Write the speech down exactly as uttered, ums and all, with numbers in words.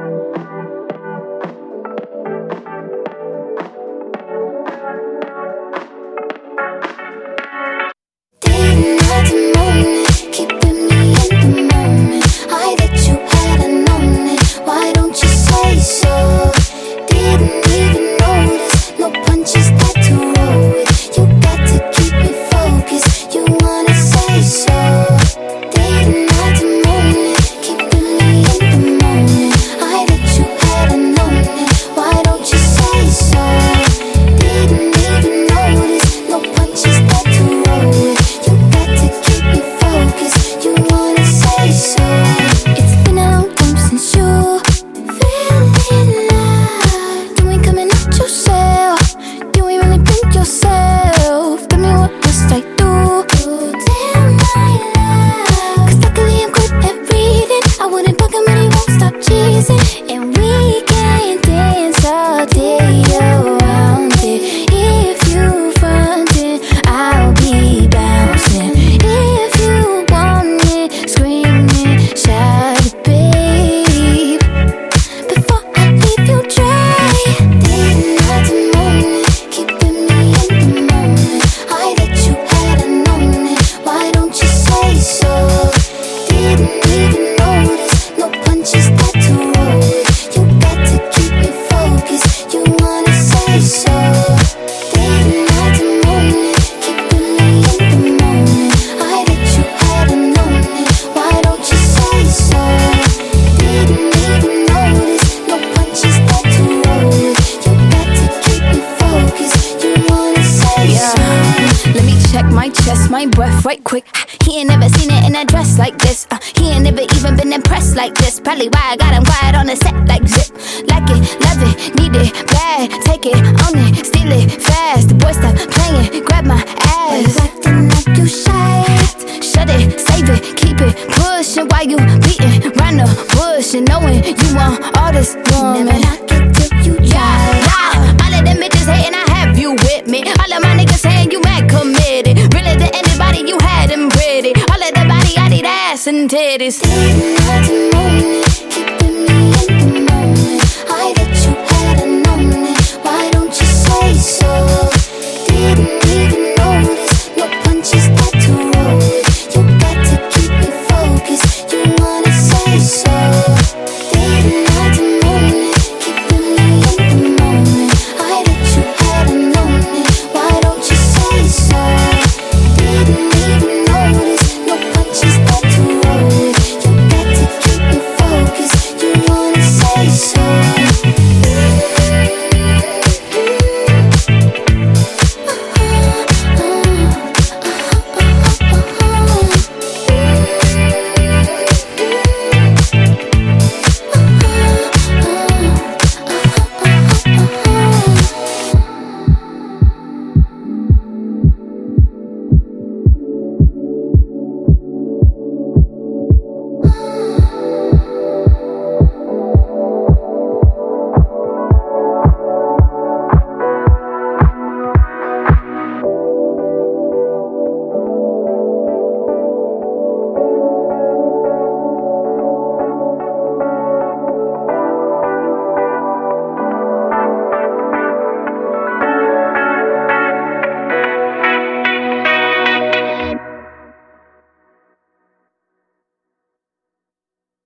My breath right quick. He ain't never seen it in a dress like this. uh, He ain't never even been impressed like this. Probably why I got him quiet on the set like zip. Like it, love it, need it, bad. Take it, own it, steal it, fast. The boy stop playing, grab my ass. You acting like you shy. Shut it, save it, keep it pushing while you beating round the bush and knowing you want all this woman. Never knock it till you try. Yeah, yeah. All of them bitches hating, I have you with me. All of my niggas saying you mad committed. Really to anybody, you had them pretty. All of the body, I need ass and titties. Didn't have to moan.